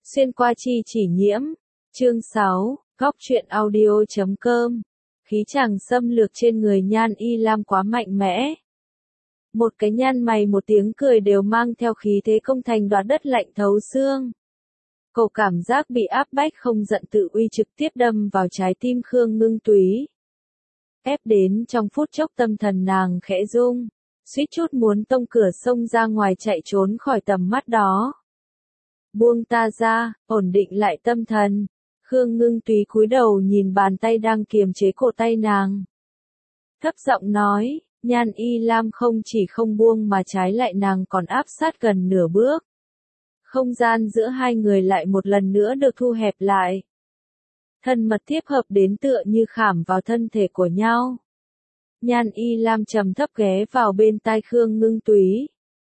Xuyên qua chi chỉ nhiễm. Chương 6, góc truyện audio.com. Khí chàng xâm lược trên người Nhan Y Lam quá mạnh mẽ. Một cái nhăn mày một tiếng cười đều mang theo khí thế công thành đoạt đất lạnh thấu xương. Cậu cảm giác bị áp bách không giận tự uy trực tiếp đâm vào trái tim Khương Ngưng Túy. Ép đến trong phút chốc tâm thần nàng khẽ rung, suýt chút muốn tông cửa xông ra ngoài chạy trốn khỏi tầm mắt đó. Buông ta ra, ổn định lại tâm thần. Khương Ngưng Túy cúi đầu nhìn bàn tay đang kiềm chế cổ tay nàng. Thấp giọng nói, Nhan Y Lam không chỉ không buông mà trái lại nàng còn áp sát gần nửa bước. Không gian giữa hai người lại một lần nữa được thu hẹp lại. Thân mật tiếp hợp đến tựa như khảm vào thân thể của nhau. Nhan Y Lam trầm thấp ghé vào bên tai Khương Ngưng Túy.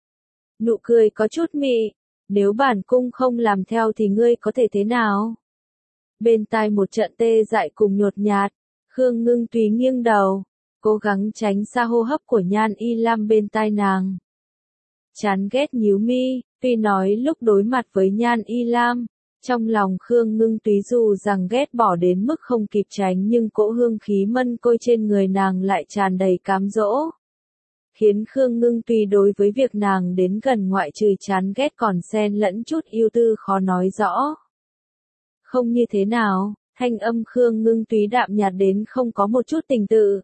Nụ cười có chút mị, nếu bản cung không làm theo thì ngươi có thể thế nào? Bên tai một trận tê dại cùng nhột nhạt, Khương Ngưng Túy nghiêng đầu, cố gắng tránh xa hô hấp của Nhan Y Lam bên tai nàng. Chán ghét nhíu mi, tuy nói lúc đối mặt với Nhan Y Lam, trong lòng Khương Ngưng Túy dù rằng ghét bỏ đến mức không kịp tránh nhưng cỗ hương khí mân côi trên người nàng lại tràn đầy cám dỗ. Khiến Khương Ngưng Túy đối với việc nàng đến gần ngoại trừ chán ghét còn xen lẫn chút yêu tư khó nói rõ. Không như thế nào, thanh âm Khương Ngưng Túy đạm nhạt đến không có một chút tình tự.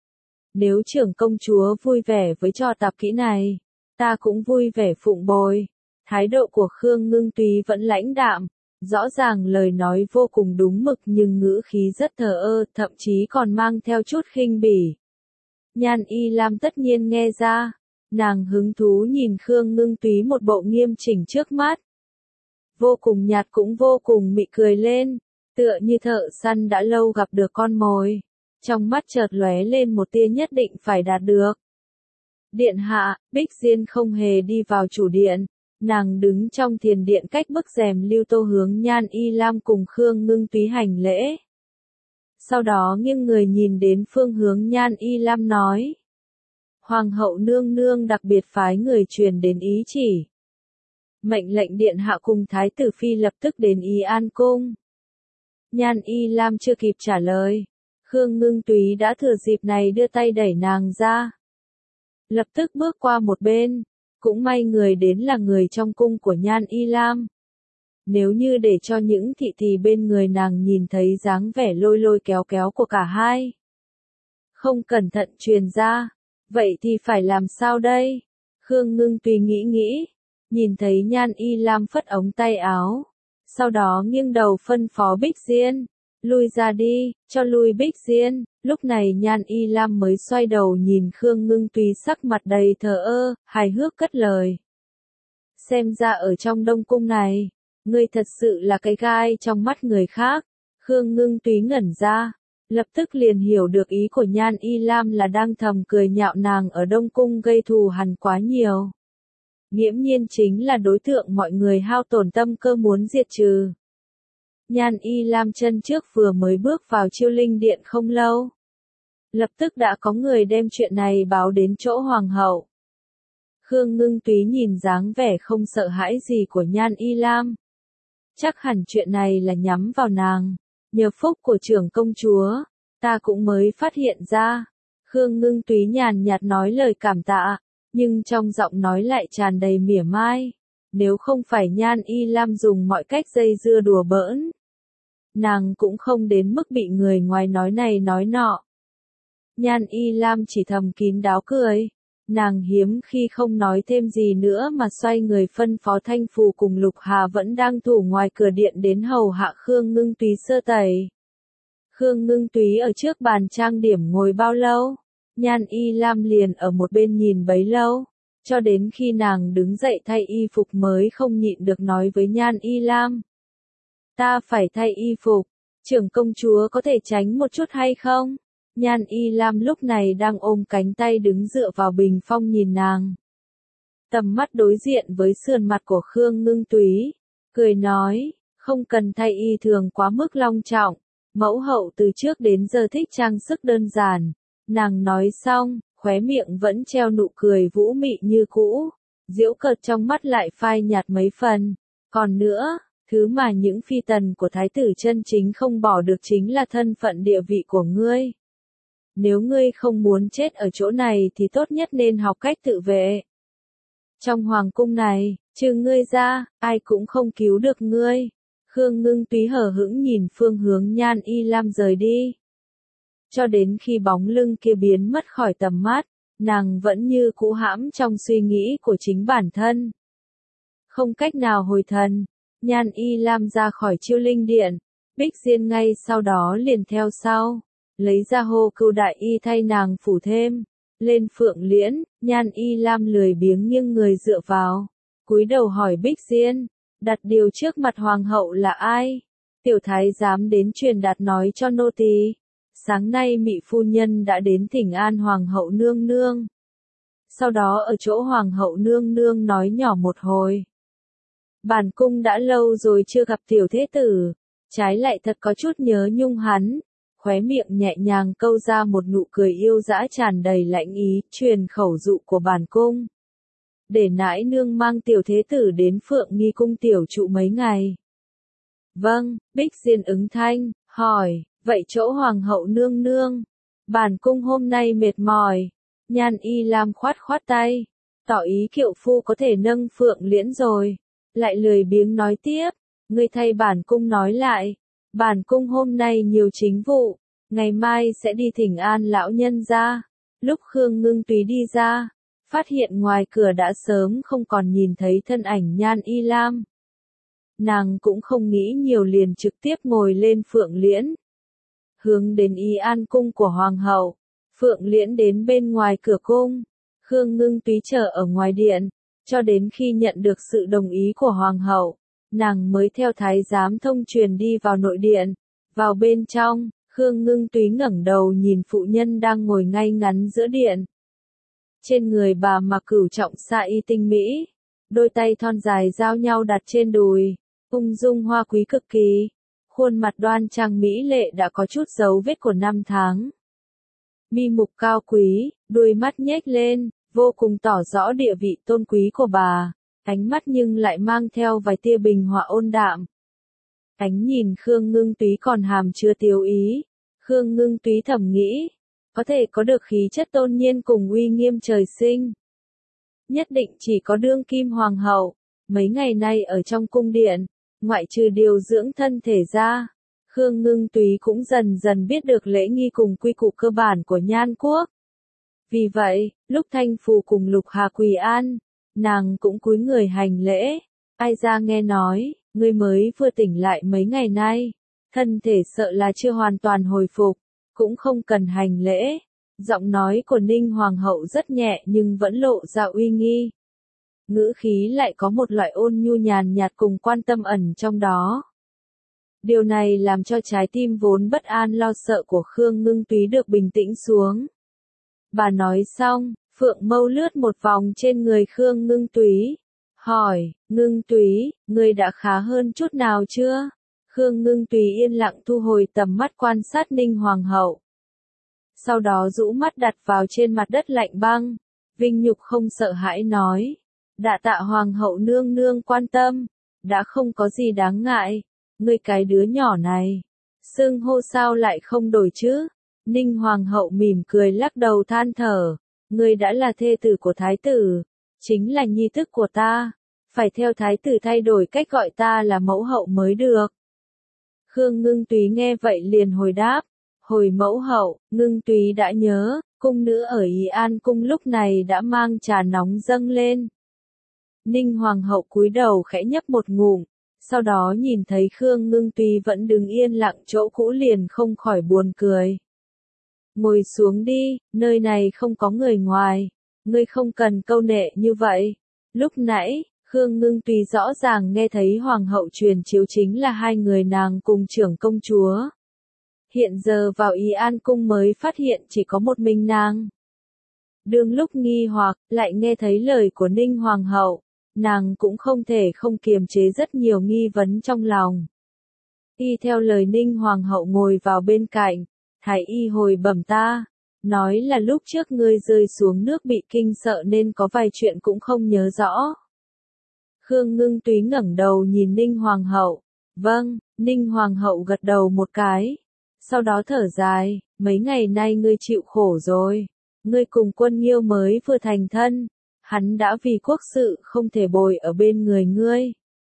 Nếu trưởng công chúa vui vẻ với trò tạp kỹ này, ta cũng vui vẻ phụng bồi. Thái độ của Khương Ngưng Túy vẫn lãnh đạm, rõ ràng lời nói vô cùng đúng mực nhưng ngữ khí rất thờ ơ, thậm chí còn mang theo chút khinh bỉ. Nhan Y Lam tất nhiên nghe ra, nàng hứng thú nhìn Khương Ngưng Túy một bộ nghiêm chỉnh trước mắt. Vô cùng nhạt cũng vô cùng mị cười lên, tựa như thợ săn đã lâu gặp được con mồi. Trong mắt chợt lóe lên một tia nhất định phải đạt được. Điện hạ, Bích Diên không hề đi vào chủ điện, nàng đứng trong thiền điện cách bức rèm lưu tô hướng Nhan Y Lam cùng Khương Ngưng Túy hành lễ. Sau đó nghiêng người nhìn đến phương hướng Nhan Y Lam nói. Hoàng hậu nương nương đặc biệt phái người truyền đến ý chỉ. Mệnh lệnh điện hạ cùng thái tử phi lập tức đến Y An cung. Nhan Y Lam chưa kịp trả lời. Khương Ngưng Túy đã thừa dịp này đưa tay đẩy nàng ra. Lập tức bước qua một bên, cũng may người đến là người trong cung của Nhan Y Lam. Nếu như để cho những thị tỳ bên người nàng nhìn thấy dáng vẻ lôi lôi kéo kéo của cả hai. Không cẩn thận truyền ra, vậy thì phải làm sao đây? Khương Ngưng Túy nghĩ, nhìn thấy Nhan Y Lam phất ống tay áo. Sau đó nghiêng đầu phân phó Bích Diên. Lui ra đi, cho lui Bích Diên. Lúc này Nhan Y Lam mới xoay đầu nhìn Khương Ngưng Túy sắc mặt đầy thờ ơ, hài hước cất lời. Xem ra ở trong Đông Cung này, ngươi thật sự là cái gai trong mắt người khác. Khương Ngưng Túy ngẩn ra, lập tức liền hiểu được ý của Nhan Y Lam là đang thầm cười nhạo nàng ở Đông Cung gây thù hằn quá nhiều. Nghiễm nhiên chính là đối tượng mọi người hao tổn tâm cơ muốn diệt trừ. Nhan Y Lam chân trước vừa mới bước vào Chiêu Linh Điện không lâu. Lập tức đã có người đem chuyện này báo đến chỗ Hoàng hậu. Khương Ngưng Túy nhìn dáng vẻ không sợ hãi gì của Nhan Y Lam. Chắc hẳn chuyện này là nhắm vào nàng. Nhờ phúc của trưởng công chúa, ta cũng mới phát hiện ra. Khương Ngưng Túy nhàn nhạt nói lời cảm tạ, nhưng trong giọng nói lại tràn đầy mỉa mai. Nếu không phải Nhan Y Lam dùng mọi cách dây dưa đùa bỡn, nàng cũng không đến mức bị người ngoài nói này nói nọ. Nhan Y Lam chỉ thầm kín đáo cười. Nàng hiếm khi không nói thêm gì nữa mà xoay người phân phó Thanh Phù cùng Lục Hà vẫn đang thủ ngoài cửa điện đến hầu hạ Khương Ngưng Túy sơ tẩy. Khương Ngưng Túy ở trước bàn trang điểm ngồi bao lâu? Nhan Y Lam liền ở một bên nhìn bấy lâu. Cho đến khi nàng đứng dậy thay y phục mới không nhịn được nói với Nhan Y Lam. Ta phải thay y phục, trưởng công chúa có thể tránh một chút hay không? Nhan Y Lam lúc này đang ôm cánh tay đứng dựa vào bình phong nhìn nàng. Tầm mắt đối diện với sườn mặt của Khương Ngưng Túy, cười nói, không cần thay y thường quá mức long trọng, mẫu hậu từ trước đến giờ thích trang sức đơn giản. Nàng nói xong, khóe miệng vẫn treo nụ cười vũ mị như cũ, giễu cợt trong mắt lại phai nhạt mấy phần. Còn nữa, Thứ mà những phi tần của thái tử chân chính không bỏ được chính là thân phận địa vị của ngươi. Nếu ngươi không muốn chết ở chỗ này thì tốt nhất nên học cách tự vệ. Trong hoàng cung này, trừ ngươi ra, ai cũng không cứu được ngươi. Khương Ngưng Túy hờ hững nhìn phương hướng Nhan Y Lam rời đi. Cho đến khi bóng lưng kia biến mất khỏi tầm mắt, nàng vẫn như cũ hãm trong suy nghĩ của chính bản thân. Không cách nào hồi thần, Nhan Y Lam ra khỏi Chiêu Linh Điện, Bích Diên ngay sau đó liền theo sau, lấy ra Hô Cưu đại y thay nàng phủ thêm. Lên Phượng Liễn, Nhan Y Lam lười biếng nghiêng người dựa vào, cúi đầu hỏi Bích Diên, đặt điều trước mặt hoàng hậu là ai? Tiểu thái giám đến truyền đạt nói cho nô tỳ, sáng nay Mị phu nhân đã đến thỉnh an hoàng hậu nương nương. Sau đó ở chỗ hoàng hậu nương nương nói nhỏ một hồi. Bản cung đã lâu rồi chưa gặp tiểu thế tử, trái lại thật có chút nhớ nhung hắn. Khóe miệng nhẹ nhàng câu ra một nụ cười yêu dã tràn đầy lãnh ý, truyền khẩu dụ của bản cung. Để nãi nương mang tiểu thế tử đến Phượng Nghi cung tiểu trụ mấy ngày. Vâng, Bích Diên ứng thanh, hỏi, vậy chỗ hoàng hậu nương nương? Bản cung hôm nay mệt mỏi. Nhan Y Lam khoát khoát tay, tỏ ý kiệu phu có thể nâng Phượng Liễn rồi. Lại lười biếng nói tiếp, ngươi thay bản cung nói lại. Bản cung hôm nay nhiều chính vụ, ngày mai sẽ đi thỉnh an lão nhân gia. Lúc Khương Ngưng Túy đi ra, phát hiện ngoài cửa đã sớm không còn nhìn thấy thân ảnh Nhan Y Lam. Nàng cũng không nghĩ nhiều liền trực tiếp ngồi lên Phượng Liễn. Hướng đến Y An cung của hoàng hậu, Phượng Liễn đến bên ngoài cửa cung. Khương Ngưng Túy chờ ở ngoài điện, cho đến khi nhận được sự đồng ý của hoàng hậu. Nàng mới theo thái giám thông truyền đi vào nội điện. Vào bên trong, Khương Ngưng Túy ngẩng đầu nhìn phụ nhân đang ngồi ngay ngắn giữa điện. Trên người bà mặc cửu trọng sa y tinh mỹ, đôi tay thon dài giao nhau đặt trên đùi, ung dung hoa quý cực kỳ. Khuôn mặt đoan trang mỹ lệ đã có chút dấu vết của năm tháng. Mi mục cao quý, đuôi mắt nhếch lên, vô cùng tỏ rõ địa vị tôn quý của bà. Ánh mắt nhưng lại mang theo vài tia bình hòa ôn đạm. Ánh nhìn Khương Ngưng Túy còn hàm chứa tiêu ý. Khương Ngưng Túy thầm nghĩ, có thể có được khí chất tôn nhiên cùng uy nghiêm trời sinh. Nhất định chỉ có đương kim hoàng hậu. Mấy ngày nay ở trong cung điện, ngoại trừ điều dưỡng thân thể ra, Khương Ngưng Túy cũng dần dần biết được lễ nghi cùng quy củ cơ bản của Nhan quốc. Vì vậy, lúc Thanh Phù cùng Lục Hà quỳ an, nàng cũng cúi người hành lễ. Ai ra nghe nói, ngươi mới vừa tỉnh lại mấy ngày nay, thân thể sợ là chưa hoàn toàn hồi phục, cũng không cần hành lễ. Giọng nói của Ninh Hoàng hậu rất nhẹ nhưng vẫn lộ ra uy nghi. Ngữ khí lại có một loại ôn nhu nhàn nhạt cùng quan tâm ẩn trong đó. Điều này làm cho trái tim vốn bất an lo sợ của Khương Ngưng Túy được bình tĩnh xuống. Bà nói xong, Phượng Mâu lướt một vòng trên người Khương Ngưng Túy. Hỏi, Ngưng Túy, ngươi đã khá hơn chút nào chưa? Khương Ngưng Túy yên lặng thu hồi tầm mắt quan sát Ninh Hoàng hậu. Sau đó rũ mắt đặt vào trên mặt đất lạnh băng. Vinh nhục không sợ hãi nói. Đa tạ hoàng hậu nương nương quan tâm. Đã không có gì đáng ngại. Ngươi cái đứa nhỏ này. Xưng hô sao lại không đổi chứ? Ninh Hoàng hậu mỉm cười lắc đầu than thở. Ngươi đã là thê tử của thái tử. Chính là nhi thức của ta. Phải theo thái tử thay đổi cách gọi ta là mẫu hậu mới được. Khương Ngưng Túy nghe vậy liền hồi đáp. Hồi mẫu hậu, Ngưng Túy đã nhớ, cung nữ ở Y An cung lúc này đã mang trà nóng dâng lên. Ninh Hoàng hậu cúi đầu khẽ nhấp một ngụm, sau đó nhìn thấy Khương Ngưng Túy vẫn đứng yên lặng chỗ cũ liền không khỏi buồn cười. Ngồi xuống đi, nơi này không có người ngoài, ngươi không cần câu nệ như vậy. Lúc nãy, Khương Ngưng Túy rõ ràng nghe thấy Hoàng hậu truyền chiếu chính là hai người nàng cùng trưởng công chúa. Hiện giờ vào Y An cung mới phát hiện chỉ có một mình nàng. Đương lúc nghi hoặc, lại nghe thấy lời của Ninh Hoàng hậu, nàng cũng không thể không kiềm chế rất nhiều nghi vấn trong lòng. Y theo lời Ninh Hoàng hậu ngồi vào bên cạnh, thái y hồi bẩm ta, nói là lúc trước ngươi rơi xuống nước bị kinh sợ nên có vài chuyện cũng không nhớ rõ. Khương Ngưng Túy ngẩng đầu nhìn Ninh Hoàng hậu. Vâng, Ninh Hoàng hậu gật đầu một cái. Sau đó thở dài, mấy ngày nay ngươi chịu khổ rồi. Ngươi cùng Quân Nghiêu mới vừa thành thân. Hắn đã vì quốc sự không thể bồi ở bên người ngươi.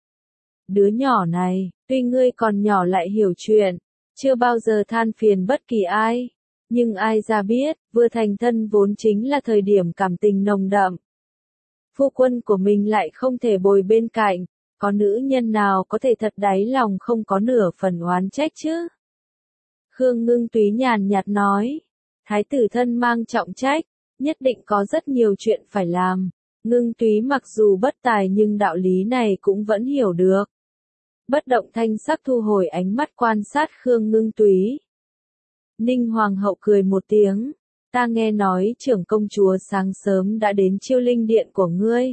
Đứa nhỏ này, tuy ngươi còn nhỏ lại hiểu chuyện, chưa bao giờ than phiền bất kỳ ai. Nhưng ai ra biết, vừa thành thân vốn chính là thời điểm cảm tình nồng đậm. Phu quân của mình lại không thể bồi bên cạnh, có nữ nhân nào có thể thật đáy lòng không có nửa phần oán trách chứ? Khương Ngưng Túy nhàn nhạt nói, thái tử thân mang trọng trách, nhất định có rất nhiều chuyện phải làm. Ngưng Túy mặc dù bất tài nhưng đạo lý này cũng vẫn hiểu được. Bất động thanh sắc thu hồi ánh mắt quan sát Khương Ngưng Túy. Ninh Hoàng hậu cười một tiếng, ta nghe nói trưởng công chúa sáng sớm đã đến Chiêu Linh điện của ngươi.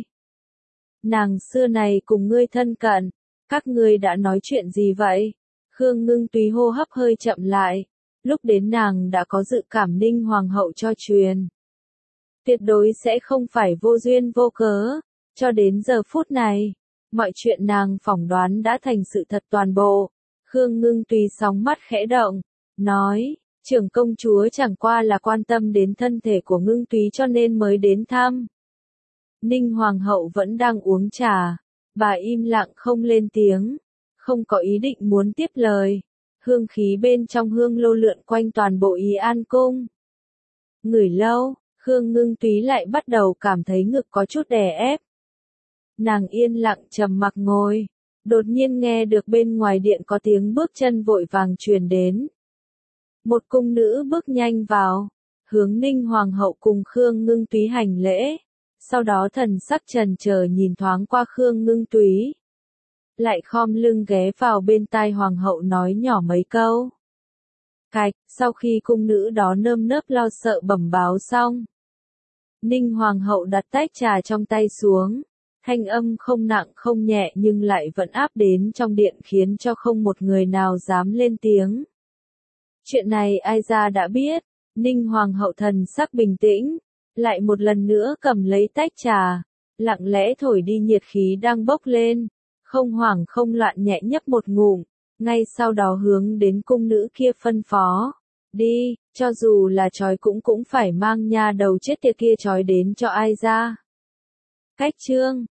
Nàng xưa này cùng ngươi thân cận, các ngươi đã nói chuyện gì vậy? Khương Ngưng Túy hô hấp hơi chậm lại, lúc đến nàng đã có dự cảm Ninh Hoàng hậu cho truyền. Tuyệt đối sẽ không phải vô duyên vô cớ, cho đến giờ phút này, mọi chuyện nàng phỏng đoán đã thành sự thật toàn bộ. Khương Ngưng Túy sóng mắt khẽ động, nói, trưởng công chúa chẳng qua là quan tâm đến thân thể của Ngưng Túy cho nên mới đến thăm. Ninh Hoàng hậu vẫn đang uống trà, bà im lặng không lên tiếng, không có ý định muốn tiếp lời. Hương khí bên trong hương lô lượn quanh toàn bộ Ý An cung. Ngửi lâu, Khương Ngưng Túy lại bắt đầu cảm thấy ngực có chút đè ép. Nàng yên lặng trầm mặc ngồi, đột nhiên nghe được bên ngoài điện có tiếng bước chân vội vàng truyền đến. Một cung nữ bước nhanh vào, hướng Ninh Hoàng hậu cùng Khương Ngưng Túy hành lễ, sau đó thần sắc trần chờ nhìn thoáng qua Khương Ngưng Túy. Lại khom lưng ghé vào bên tai Hoàng hậu nói nhỏ mấy câu. Cạch, sau khi cung nữ đó nơm nớp lo sợ bẩm báo xong. Ninh Hoàng hậu đặt tách trà trong tay xuống, thanh âm không nặng không nhẹ nhưng lại vẫn áp đến trong điện khiến cho không một người nào dám lên tiếng. Chuyện này ai ra đã biết, Ninh Hoàng hậu thần sắc bình tĩnh, lại một lần nữa cầm lấy tách trà, lặng lẽ thổi đi nhiệt khí đang bốc lên, không hoảng không loạn nhẹ nhấp một ngụm, ngay sau đó hướng đến cung nữ kia phân phó, đi, cho dù là trói cũng phải mang nha đầu chết tiệt kia trói đến cho ai ra. Cách chương